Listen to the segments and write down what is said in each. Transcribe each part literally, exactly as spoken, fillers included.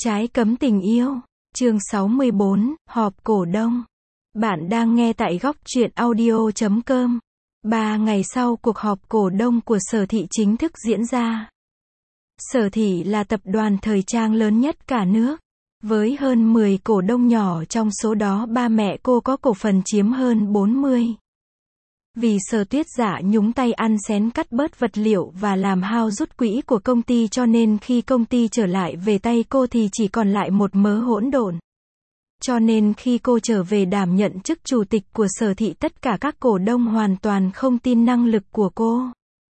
Trái cấm tình yêu. Chương sáu mươi bốn, họp cổ đông. Bạn đang nghe tại góc truyện audio chấm com. Ba ngày sau cuộc họp cổ đông của Sở Thị chính thức diễn ra. Sở Thị là tập đoàn thời trang lớn nhất cả nước. Với hơn mười cổ đông nhỏ, trong số đó ba mẹ cô có cổ phần chiếm hơn bốn mươi. Vì Sở Tuyết Dạ nhúng tay ăn xén cắt bớt vật liệu và làm hao rút quỹ của công ty, cho nên khi công ty trở lại về tay cô thì chỉ còn lại một mớ hỗn độn. Cho nên khi cô trở về đảm nhận chức chủ tịch của Sở Thị, tất cả các cổ đông hoàn toàn không tin năng lực của cô.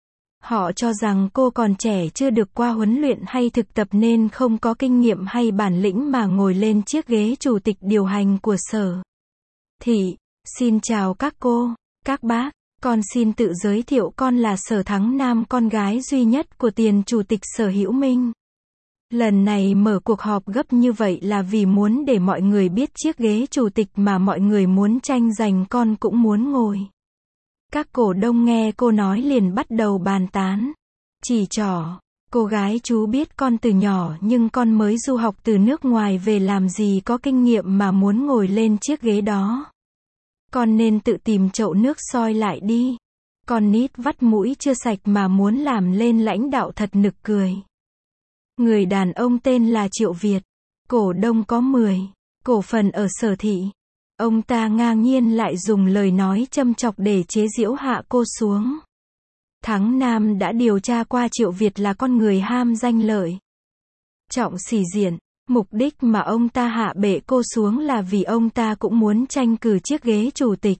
Họ cho rằng cô còn trẻ, chưa được qua huấn luyện hay thực tập nên không có kinh nghiệm hay bản lĩnh mà ngồi lên chiếc ghế chủ tịch điều hành của Sở Thị. Xin chào các cô, các bác, con xin tự giới thiệu, con là Sở Thắng Nam, con gái duy nhất của tiền chủ tịch Sở Hữu Minh. Lần này mở cuộc họp gấp như vậy là vì muốn để mọi người biết chiếc ghế chủ tịch mà mọi người muốn tranh giành con cũng muốn ngồi. Các cổ đông nghe cô nói liền bắt đầu bàn tán. Chỉ trỏ, cô gái chú biết con từ nhỏ nhưng con mới du học từ nước ngoài về, làm gì có kinh nghiệm mà muốn ngồi lên chiếc ghế đó. Con nên tự tìm chậu nước soi lại đi. Con nít vắt mũi chưa sạch mà muốn làm lên lãnh đạo, thật nực cười. Người đàn ông tên là Triệu Việt, cổ đông có mười cổ phần ở Sở Thị. Ông ta ngang nhiên lại dùng lời nói châm chọc để chế giễu hạ cô xuống. Thắng Nam đã điều tra qua, Triệu Việt là con người ham danh lợi, trọng sĩ diện. Mục đích mà ông ta hạ bệ cô xuống là vì ông ta cũng muốn tranh cử chiếc ghế chủ tịch.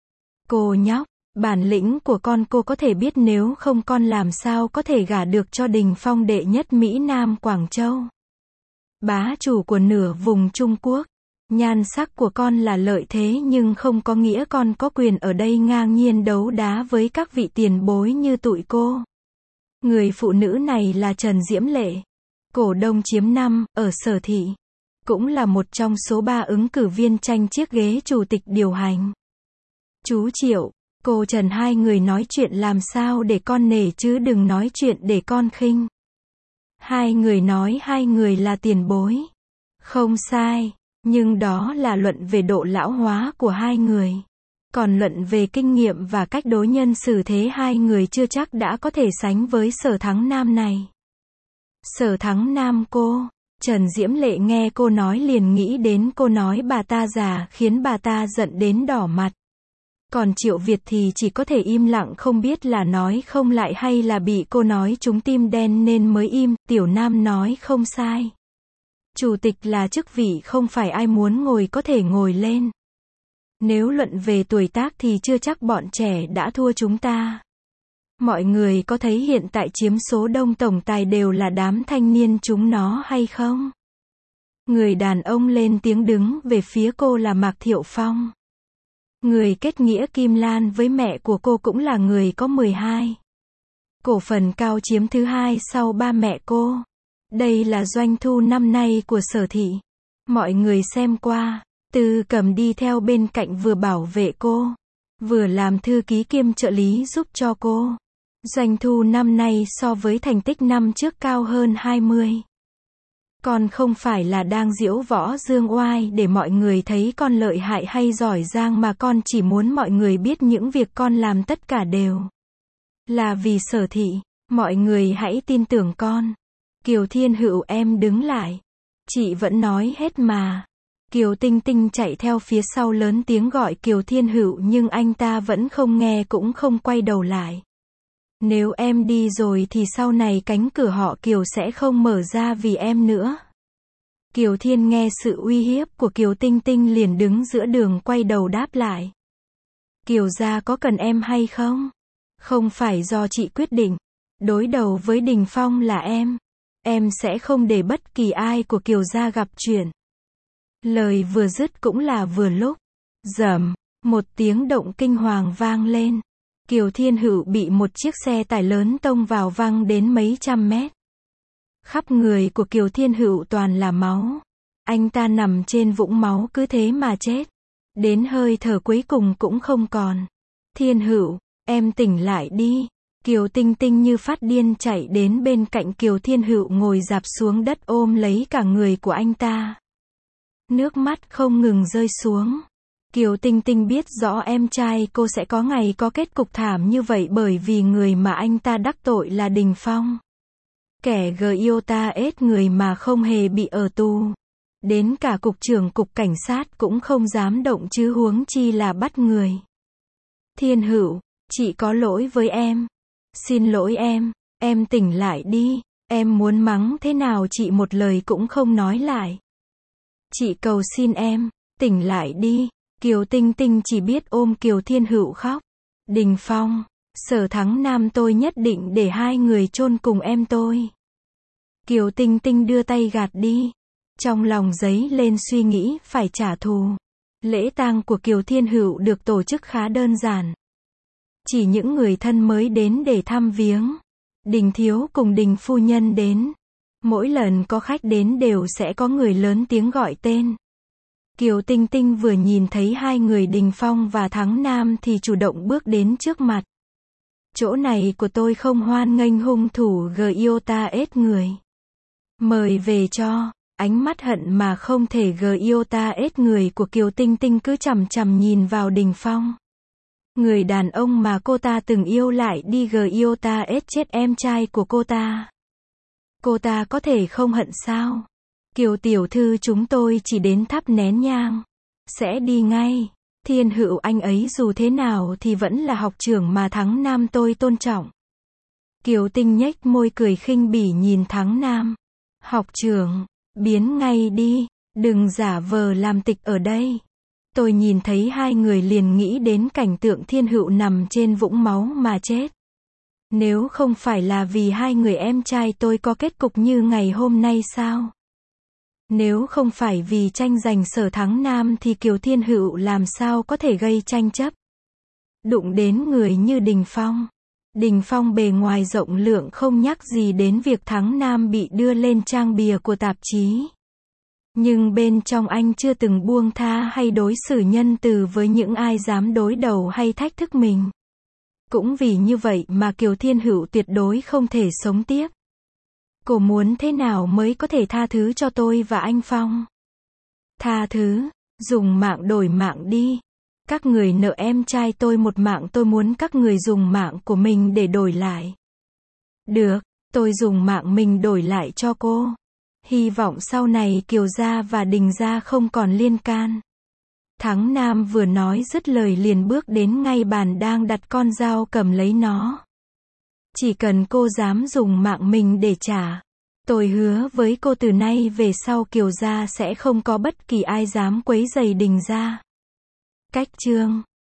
Cô nhóc, bản lĩnh của con cô có thể biết, nếu không con làm sao có thể gả được cho Đình Phong, đệ nhất Mỹ Nam Quảng Châu, bá chủ của nửa vùng Trung Quốc. Nhan sắc của con là lợi thế nhưng không có nghĩa con có quyền ở đây ngang nhiên đấu đá với các vị tiền bối như tụi cô. Người phụ nữ này là Trần Diễm Lệ, cổ đông chiếm năm ở Sở Thị, cũng là một trong số ba ứng cử viên tranh chiếc ghế chủ tịch điều hành. Chú Triệu, cô Trần, hai người nói chuyện làm sao để con nể chứ đừng nói chuyện để con khinh. Hai người nói hai người là tiền bối. Không sai, nhưng đó là luận về độ lão hóa của hai người. Còn luận về kinh nghiệm và cách đối nhân xử thế, hai người chưa chắc đã có thể sánh với Sở Thắng Nam này. Sở Thắng Nam cô, Trần Diễm Lệ nghe cô nói liền nghĩ đến cô nói bà ta già, khiến bà ta giận đến đỏ mặt. Còn Triệu Việt thì chỉ có thể im lặng, không biết là nói không lại hay là bị cô nói trúng tim đen nên mới im. Tiểu Nam nói không sai. Chủ tịch là chức vị không phải ai muốn ngồi có thể ngồi lên. Nếu luận về tuổi tác thì chưa chắc bọn trẻ đã thua chúng ta. Mọi người có thấy hiện tại chiếm số đông tổng tài đều là đám thanh niên chúng nó hay không? Người đàn ông lên tiếng đứng về phía cô là Mạc Thiệu Phong. Người kết nghĩa Kim Lan với mẹ của cô cũng là người có mười hai cổ phần, cao chiếm thứ hai sau ba mẹ cô. Đây là doanh thu năm nay của Sở Thị. Mọi người xem qua. Tư Cầm đi theo bên cạnh vừa bảo vệ cô, vừa làm thư ký kiêm trợ lý giúp cho cô. Doanh thu năm nay so với thành tích năm trước cao hơn hai mươi. Con không phải là đang diễu võ dương oai để mọi người thấy con lợi hại hay giỏi giang, mà con chỉ muốn mọi người biết những việc con làm tất cả đều là vì Sở Thị. Mọi người hãy tin tưởng con. Kiều Thiên Hữu, em đứng lại. Chị vẫn nói hết mà. Kiều Tinh Tinh chạy theo phía sau lớn tiếng gọi Kiều Thiên Hữu nhưng anh ta vẫn không nghe cũng không quay đầu lại. Nếu em đi rồi thì sau này cánh cửa họ Kiều sẽ không mở ra vì em nữa. Kiều Thiên nghe sự uy hiếp của Kiều Tinh Tinh liền đứng giữa đường quay đầu đáp lại. Kiều gia có cần em hay không? Không phải do chị quyết định. Đối đầu với Đình Phong là em. Em sẽ không để bất kỳ ai của Kiều gia gặp chuyện. Lời vừa dứt cũng là vừa lúc. Rầm, một tiếng động kinh hoàng vang lên. Kiều Thiên Hữu bị một chiếc xe tải lớn tông vào, văng đến mấy trăm mét. Khắp người của Kiều Thiên Hữu toàn là máu. Anh ta nằm trên vũng máu cứ thế mà chết. Đến hơi thở cuối cùng cũng không còn. Thiên Hữu, em tỉnh lại đi. Kiều Tinh Tinh như phát điên chạy đến bên cạnh Kiều Thiên Hữu ngồi rạp xuống đất ôm lấy cả người của anh ta. Nước mắt không ngừng rơi xuống. Kiều Tinh Tinh biết rõ em trai cô sẽ có ngày có kết cục thảm như vậy bởi vì người mà anh ta đắc tội là Đình Phong. Kẻ gờ yêu ta ết người mà không hề bị ở tù. Đến cả cục trưởng cục cảnh sát cũng không dám động chứ huống chi là bắt người. Thiên Hữu, chị có lỗi với em. Xin lỗi em, em tỉnh lại đi. Em muốn mắng thế nào chị một lời cũng không nói lại. Chị cầu xin em, tỉnh lại đi. Kiều Tinh Tinh chỉ biết ôm Kiều Thiên Hữu khóc. Đình Phong, Sở Thắng Nam tôi nhất định để hai người chôn cùng em tôi. Kiều Tinh Tinh đưa tay gạt đi. Trong lòng dấy lên suy nghĩ phải trả thù. Lễ tang của Kiều Thiên Hữu được tổ chức khá đơn giản. Chỉ những người thân mới đến để thăm viếng. Đình thiếu cùng Đình phu nhân đến. Mỗi lần có khách đến đều sẽ có người lớn tiếng gọi tên. Kiều Tinh Tinh vừa nhìn thấy hai người Đình Phong và Thắng Nam thì chủ động bước đến trước mặt. Chỗ này của tôi không hoan nghênh hung thủ gờ yêu ta ết người. Mời về cho. Ánh mắt hận mà không thể gờ yêu ta ết người của Kiều Tinh Tinh cứ chằm chằm nhìn vào Đình Phong. Người đàn ông mà cô ta từng yêu lại đi gờ yêu ta ết chết em trai của cô ta. Cô ta có thể không hận sao? Kiều tiểu thư chúng tôi chỉ đến thắp nén nhang. Sẽ đi ngay. Thiên Hữu anh ấy dù thế nào thì vẫn là học trưởng mà Thắng Nam tôi tôn trọng. Kiều Tinh nhếch môi cười khinh bỉ nhìn Thắng Nam. Học trưởng, biến ngay đi, đừng giả vờ làm tịch ở đây. Tôi nhìn thấy hai người liền nghĩ đến cảnh tượng Thiên Hữu nằm trên vũng máu mà chết. Nếu không phải là vì hai người em trai tôi có kết cục như ngày hôm nay sao? Nếu không phải vì tranh giành Sở Thắng Nam thì Kiều Thiên Hữu làm sao có thể gây tranh chấp? Đụng đến người như Đình Phong. Đình Phong bề ngoài rộng lượng không nhắc gì đến việc Thắng Nam bị đưa lên trang bìa của tạp chí. Nhưng bên trong anh chưa từng buông tha hay đối xử nhân từ với những ai dám đối đầu hay thách thức mình. Cũng vì như vậy mà Kiều Thiên Hữu tuyệt đối không thể sống tiếp. Cô muốn thế nào mới có thể tha thứ cho tôi và anh Phong? Tha thứ, dùng mạng đổi mạng đi. Các người nợ em trai tôi một mạng, tôi muốn các người dùng mạng của mình để đổi lại. Được, tôi dùng mạng mình đổi lại cho cô. Hy vọng sau này Kiều gia và Đình gia không còn liên can. Thắng Nam vừa nói dứt lời liền bước đến ngay bàn đang đặt con dao cầm lấy nó. Chỉ cần cô dám dùng mạng mình để trả, tôi hứa với cô từ nay về sau Kiều gia sẽ không có bất kỳ ai dám quấy rầy Đình gia. Cách chương